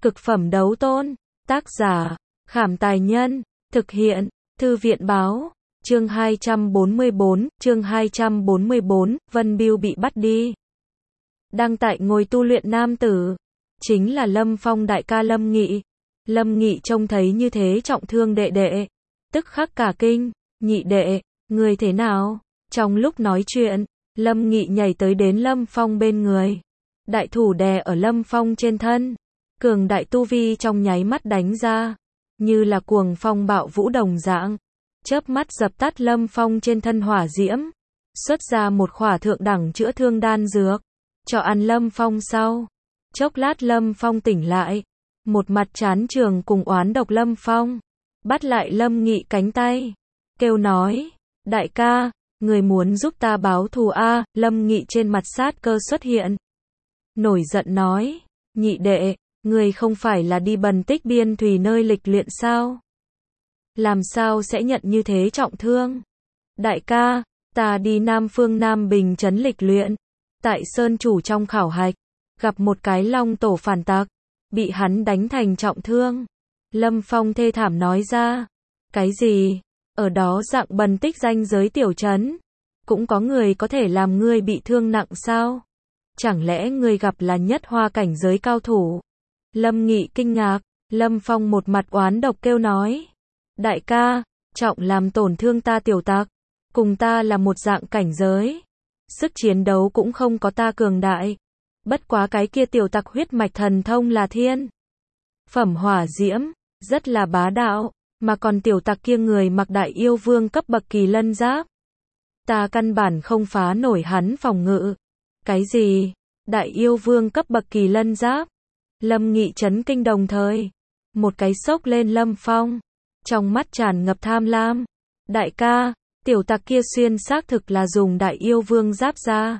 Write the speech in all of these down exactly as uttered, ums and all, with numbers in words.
Cực phẩm đấu tôn. Tác giả, Khảm Tài Nhân. Thực hiện, Thư viện Báo. Chương hai trăm bốn mươi bốn, chương hai trăm bốn mươi bốn, Vân Bưu bị bắt đi. Đang tại ngồi tu luyện nam tử, chính là Lâm Phong đại ca Lâm Nghị. Lâm Nghị trông thấy như thế trọng thương đệ đệ, tức khắc cả kinh, nhị đệ, người thế nào? Trong lúc nói chuyện, Lâm Nghị nhảy tới đến Lâm Phong bên người. Đại thủ đè ở Lâm Phong trên thân, cường đại tu vi trong nháy mắt đánh ra, như là cuồng phong bạo vũ đồng dạng, chớp mắt dập tắt Lâm Phong trên thân hỏa diễm, xuất ra một khỏa thượng đẳng chữa thương đan dược, cho ăn Lâm Phong sau. Chốc lát Lâm Phong tỉnh lại, một mặt chán trường cùng oán độc Lâm Phong, bắt lại Lâm Nghị cánh tay, kêu nói, đại ca, người muốn giúp ta báo thù a? Lâm Nghị trên mặt sát cơ xuất hiện, nổi giận nói, nhị đệ, người không phải là đi Bần Tích Biên Thủy nơi lịch luyện sao? Làm sao sẽ nhận như thế trọng thương? Đại ca, ta đi Nam Phương Nam Bình trấn lịch luyện, tại Sơn Chủ trong khảo hạch, gặp một cái long tổ phản tặc, bị hắn đánh thành trọng thương. Lâm Phong thê thảm nói ra, cái gì? Ở đó dạng Bần Tích danh giới tiểu trấn, cũng có người có thể làm ngươi bị thương nặng sao? Chẳng lẽ ngươi gặp là nhất hoa cảnh giới cao thủ? Lâm Nghị kinh ngạc, Lâm Phong một mặt oán độc kêu nói, đại ca, trọng làm tổn thương ta tiểu tặc, cùng ta là một dạng cảnh giới, sức chiến đấu cũng không có ta cường đại, bất quá cái kia tiểu tặc huyết mạch thần thông là thiên phẩm hỏa diễm, rất là bá đạo, mà còn tiểu tặc kia người mặc đại yêu vương cấp bậc kỳ lân giáp, ta căn bản không phá nổi hắn phòng ngự. Cái gì? Đại yêu vương cấp bậc kỳ lân giáp? Lâm Nghị chấn kinh đồng thời, một cái sốc lên Lâm Phong, trong mắt tràn ngập tham lam. Đại ca, tiểu tặc kia xuyên xác thực là dùng đại yêu vương giáp ra.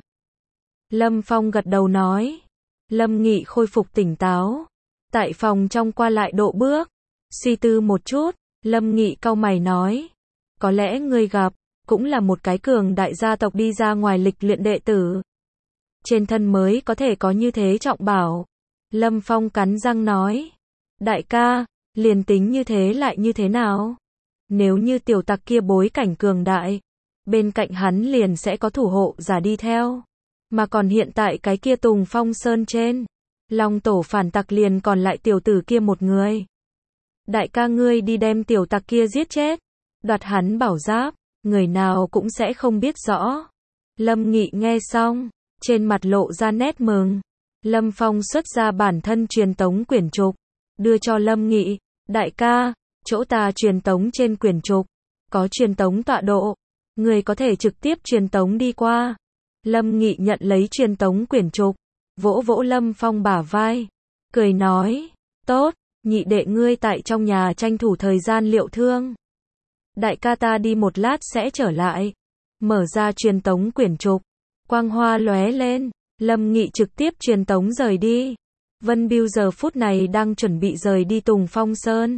Lâm Phong gật đầu nói. Lâm Nghị khôi phục tỉnh táo, tại phòng trong qua lại độ bước, suy tư một chút, Lâm Nghị cau mày nói, có lẽ ngươi gặp, cũng là một cái cường đại gia tộc đi ra ngoài lịch luyện đệ tử, trên thân mới có thể có như thế trọng bảo. Lâm Phong cắn răng nói, đại ca, liền tính như thế lại như thế nào? Nếu như tiểu tặc kia bối cảnh cường đại, bên cạnh hắn liền sẽ có thủ hộ giả đi theo. Mà còn hiện tại cái kia Tùng Phong Sơn trên, Long tổ phản tặc liền còn lại tiểu tử kia một người. Đại ca ngươi đi đem tiểu tặc kia giết chết, đoạt hắn bảo giáp, người nào cũng sẽ không biết rõ. Lâm Nghị nghe xong, trên mặt lộ ra nét mừng. Lâm Phong xuất ra bản thân truyền tống quyển trục, đưa cho Lâm Nghị, đại ca, chỗ ta truyền tống trên quyển trục, có truyền tống tọa độ, người có thể trực tiếp truyền tống đi qua. Lâm Nghị nhận lấy truyền tống quyển trục, vỗ vỗ Lâm Phong bả vai, cười nói, tốt, nhị đệ ngươi tại trong nhà tranh thủ thời gian liệu thương. Đại ca ta đi một lát sẽ trở lại. Mở ra truyền tống quyển trục, quang hoa lóe lên, Lâm Nghị trực tiếp truyền tống rời đi. Vân Bưu giờ phút này đang chuẩn bị rời đi Tùng Phong Sơn,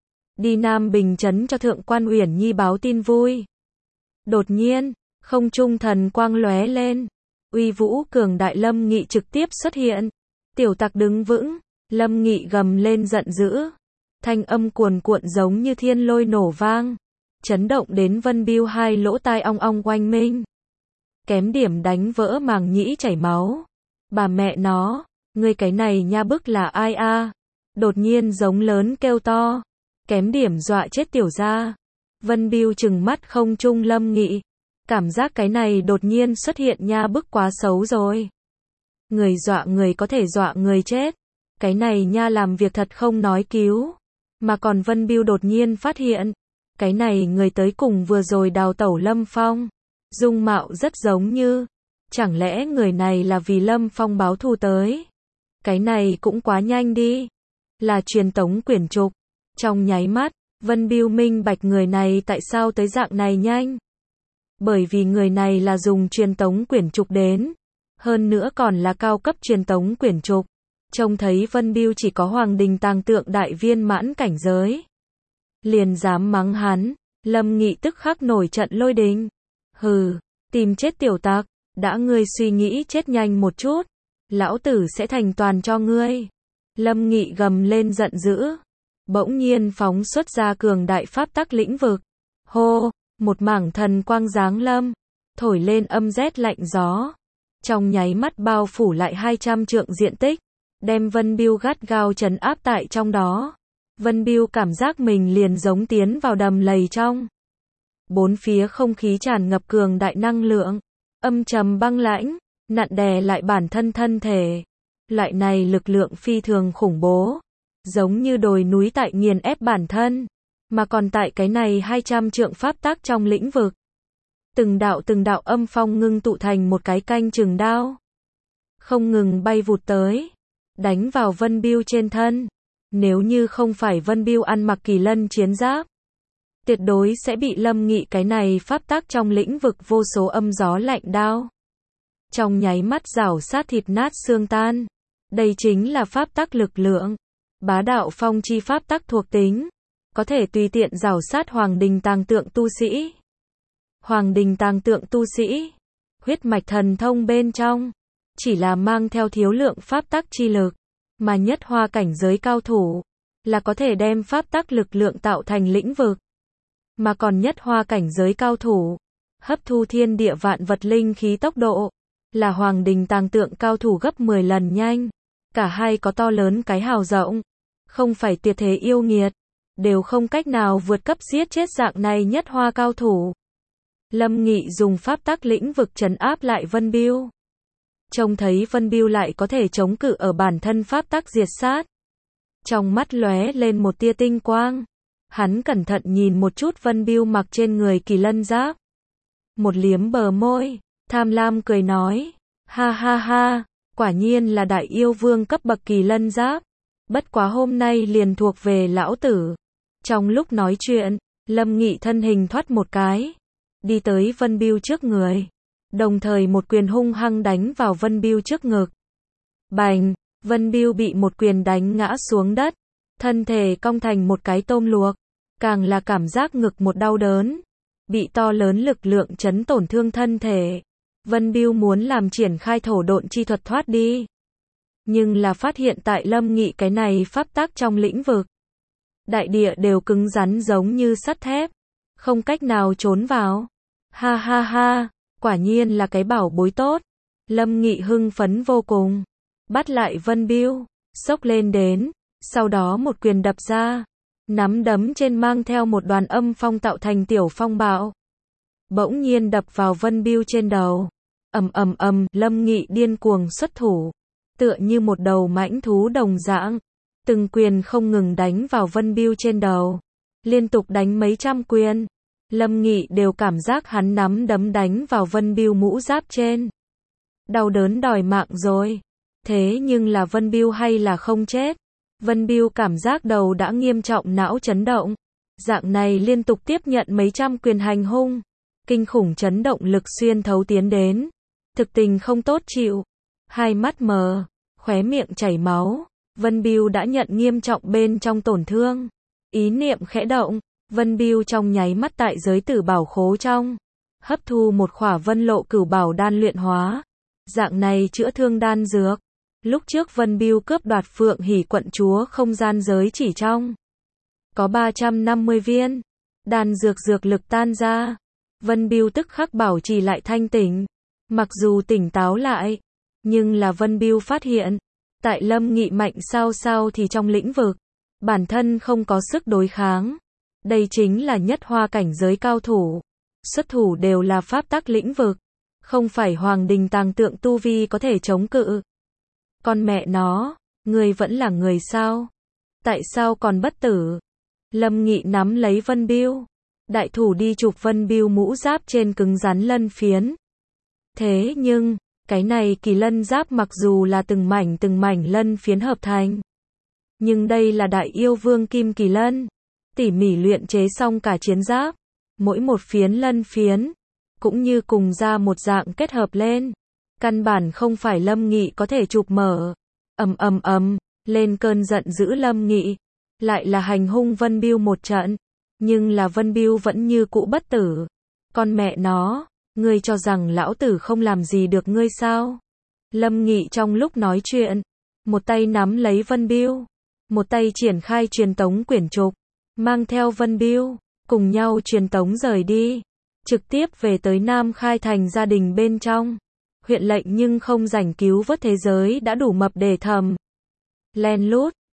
đi Nam Bình trấn cho Thượng quan Uyển Nhi báo tin vui. Đột nhiên, không trung thần quang lóe lên, uy vũ cường đại Lâm Nghị trực tiếp xuất hiện. Tiểu tặc đứng vững, Lâm Nghị gầm lên giận dữ, thanh âm cuồn cuộn giống như thiên lôi nổ vang, chấn động đến Vân Bưu hai lỗ tai ong ong oanh minh, kém điểm đánh vỡ màng nhĩ chảy máu. Bà mẹ nó, ngươi cái này nha bức là ai a? Đột nhiên giống lớn kêu to, kém điểm dọa chết tiểu gia. Vân Bưu trừng mắt không trung Lâm Nghị, cảm giác cái này đột nhiên xuất hiện nha bức quá xấu rồi. Người dọa người có thể dọa người chết, cái này nha làm việc thật không nói cứu, mà còn Vân Bưu đột nhiên phát hiện, cái này người tới cùng vừa rồi đào tẩu Lâm Phong, dung mạo rất giống như, chẳng lẽ người này là vì Lâm Phong báo thù tới? Cái này cũng quá nhanh đi. Là truyền tống quyển trục. Trong nháy mắt, Vân Bưu minh bạch người này tại sao tới dạng này nhanh. Bởi vì người này là dùng truyền tống quyển trục đến, hơn nữa còn là cao cấp truyền tống quyển trục. Trông thấy Vân Bưu chỉ có Hoàng Đình Tàng Tượng đại viên mãn cảnh giới, liền dám mắng hắn. Lâm Nghị tức khắc nổi trận lôi đình. Hừ, tìm chết tiểu tặc, đã ngươi suy nghĩ chết nhanh một chút, lão tử sẽ thành toàn cho ngươi. Lâm Nghị gầm lên giận dữ, bỗng nhiên phóng xuất ra cường đại pháp tắc lĩnh vực. Hô, một mảng thần quang giáng lâm, thổi lên âm rét lạnh gió, trong nháy mắt bao phủ lại hai trăm trượng diện tích, đem Vân Bưu gắt gao trấn áp tại trong đó. Vân Bưu cảm giác mình liền giống tiến vào đầm lầy trong. Bốn phía không khí tràn ngập cường đại năng lượng, âm trầm băng lãnh, nặn đè lại bản thân thân thể. Loại này lực lượng phi thường khủng bố, giống như đồi núi tại nghiền ép bản thân, mà còn tại cái này hai trăm trượng pháp tắc trong lĩnh vực. Từng đạo từng đạo âm phong ngưng tụ thành một cái canh chừng đao, không ngừng bay vụt tới, đánh vào Vân Bưu trên thân. Nếu như không phải Vân Bưu ăn mặc kỳ lân chiến giáp, tuyệt đối sẽ bị Lâm Nghị cái này pháp tắc trong lĩnh vực vô số âm gió lạnh đao, trong nháy mắt rảo sát thịt nát xương tan. Đây chính là pháp tắc lực lượng, bá đạo phong chi pháp tắc thuộc tính, có thể tùy tiện rảo sát hoàng đình tàng tượng tu sĩ. Hoàng đình tàng tượng tu sĩ, huyết mạch thần thông bên trong, chỉ là mang theo thiếu lượng pháp tắc chi lực, mà nhất hoa cảnh giới cao thủ, là có thể đem pháp tắc lực lượng tạo thành lĩnh vực. Mà còn nhất hoa cảnh giới cao thủ, hấp thu thiên địa vạn vật linh khí tốc độ, là hoàng đình tàng tượng cao thủ gấp mười lần nhanh. Cả hai có to lớn cái hào rộng, không phải tuyệt thế yêu nghiệt, đều không cách nào vượt cấp giết chết dạng này nhất hoa cao thủ. Lâm Nghị dùng pháp tắc lĩnh vực trấn áp lại Vân Bưu. Trông thấy Vân Bưu lại có thể chống cự ở bản thân pháp tắc diệt sát. Trong mắt lóe lên một tia tinh quang. Hắn cẩn thận nhìn một chút Vân Bưu mặc trên người kỳ lân giáp. Một liếm bờ môi, tham lam cười nói, ha ha ha, quả nhiên là đại yêu vương cấp bậc kỳ lân giáp. Bất quá hôm nay liền thuộc về lão tử. Trong lúc nói chuyện, Lâm Nghị thân hình thoát một cái, đi tới Vân Bưu trước người, đồng thời một quyền hung hăng đánh vào Vân Bưu trước ngực. Bành, Vân Bưu bị một quyền đánh ngã xuống đất, thân thể cong thành một cái tôm luộc, càng là cảm giác ngực một đau đớn, bị to lớn lực lượng chấn tổn thương thân thể. Vân Bưu muốn làm triển khai thổ độn chi thuật thoát đi, nhưng là phát hiện tại Lâm Nghị cái này pháp tắc trong lĩnh vực, đại địa đều cứng rắn giống như sắt thép, không cách nào trốn vào. Ha ha ha, quả nhiên là cái bảo bối tốt. Lâm Nghị hưng phấn vô cùng, bắt lại Vân Bưu, xốc lên đến, sau đó một quyền đập ra, nắm đấm trên mang theo một đoàn âm phong tạo thành tiểu phong bạo, bỗng nhiên đập vào Vân Bưu trên đầu. Ầm ầm ầm, Lâm Nghị điên cuồng xuất thủ, tựa như một đầu mãnh thú đồng dạng, từng quyền không ngừng đánh vào Vân Bưu trên đầu, liên tục đánh mấy trăm quyền. Lâm Nghị đều cảm giác hắn nắm đấm đánh vào Vân Bưu mũ giáp trên, đau đớn đòi mạng rồi. Thế nhưng là Vân Bưu hay là không chết. Vân Bưu cảm giác đầu đã nghiêm trọng não chấn động, dạng này liên tục tiếp nhận mấy trăm quyền hành hung, kinh khủng chấn động lực xuyên thấu tiến đến, thực tình không tốt chịu. Hai mắt mờ, khóe miệng chảy máu, Vân Bưu đã nhận nghiêm trọng bên trong tổn thương. Ý niệm khẽ động, Vân Bưu trong nháy mắt tại giới tử bảo khố trong, hấp thu một khỏa vân lộ cửu bảo đan luyện hóa. Dạng này chữa thương đan dược, lúc trước Vân Bưu cướp đoạt Phượng Hỉ quận chúa không gian giới chỉ trong, có ba trăm năm mươi viên, đan dược dược lực tan ra. Vân Bưu tức khắc bảo trì lại thanh tỉnh, mặc dù tỉnh táo lại, nhưng là Vân Bưu phát hiện, tại Lâm Nghị mạnh sao sao thì trong lĩnh vực, bản thân không có sức đối kháng. Đây chính là nhất hoa cảnh giới cao thủ, xuất thủ đều là pháp tắc lĩnh vực, không phải hoàng đình tàng tượng tu vi có thể chống cự. Con mẹ nó, người vẫn là người sao? Tại sao còn bất tử? Lâm Nghị nắm lấy Vân Bưu, đại thủ đi chụp Vân Bưu mũ giáp trên cứng rắn lân phiến. Thế nhưng, cái này kỳ lân giáp mặc dù là từng mảnh từng mảnh lân phiến hợp thành, nhưng đây là đại yêu vương kim kỳ lân, tỉ mỉ luyện chế xong cả chiến giáp, mỗi một phiến lân phiến, cũng như cùng ra một dạng kết hợp lên. Căn bản không phải Lâm Nghị có thể chụp mở. Ầm ầm ầm, lên cơn giận dữ Lâm Nghị, lại là hành hung Vân Bưu một trận, nhưng là Vân Bưu vẫn như cũ bất tử. Con mẹ nó, ngươi cho rằng lão tử không làm gì được ngươi sao? Lâm Nghị trong lúc nói chuyện, một tay nắm lấy Vân Biêu, một tay triển khai truyền tống quyển trục, mang theo Vân Biêu, cùng nhau truyền tống rời đi, trực tiếp về tới Nam Khai thành gia đình bên trong. Huyện lệnh nhưng không rảnh cứu vớt thế giới đã đủ mập để thầm. Len lút,